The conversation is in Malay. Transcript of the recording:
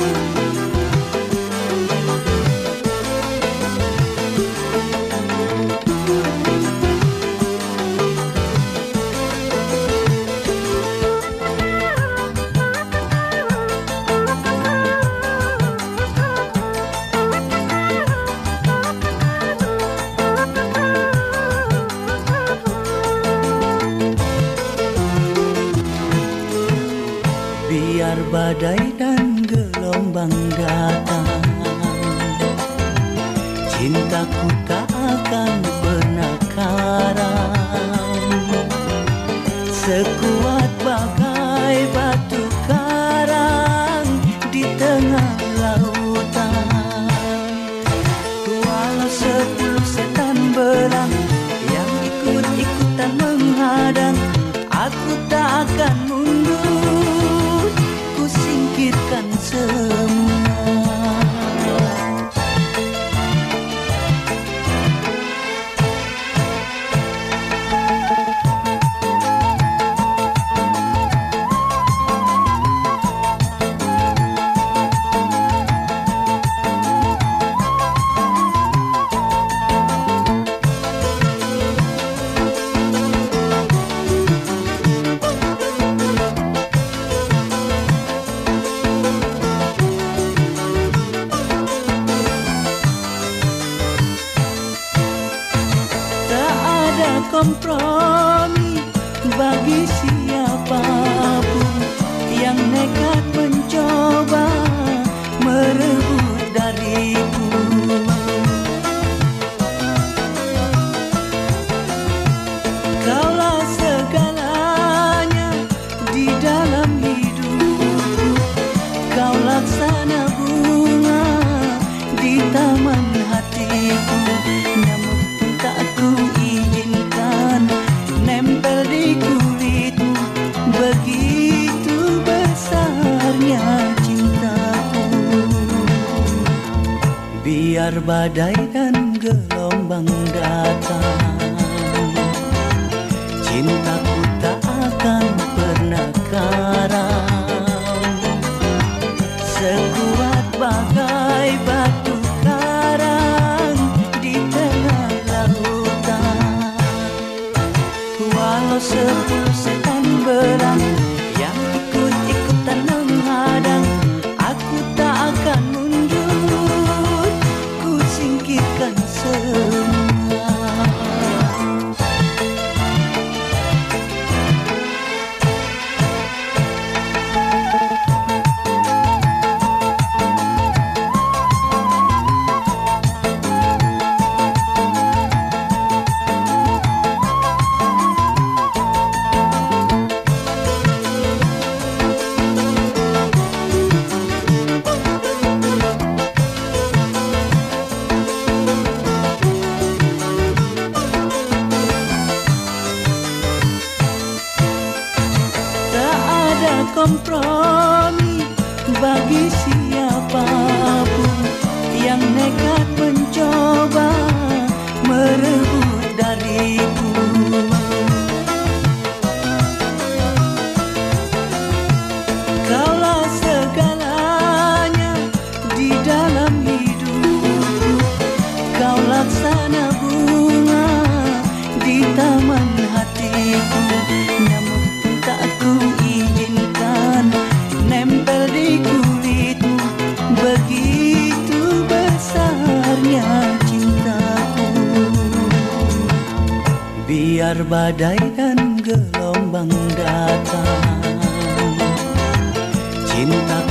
Biar badai dan gelombang datang, cintaku tak akan pernah karam. Sekuat bagai batu karang di tengah lautan. Walau 10 setan berang yang ikut-ikutan menghadang, aku tak akan mundur, ku singkirkan semua. Kompromi bagi siapapun yang nekat mencoba merebut dariku. Kaulah segalanya di dalam hidupku, kau laksana bunga di taman hatiku. Namun tak ku izinkan nempel di kulitmu, begitu besarnya cintaku. Biar badai dan gelombang datang, cintaku tak akan pernah karam. Sekuat bagai batu karang di tengah lautan. Walau 10 setan berang yang ikut-ikutan menghadang, aku tak akan mundur, ku singkirkan semua. Kompromi bagi siapapun yang nekat mencoba merebut dariku. Kaulah segalanya di dalam hidupku, kau laksana bunga di taman hatiku. Namun tak ku izinkan nempel di kulitmu, begitu besarnya cintaku. Biar badai dan gelombang datang, cinta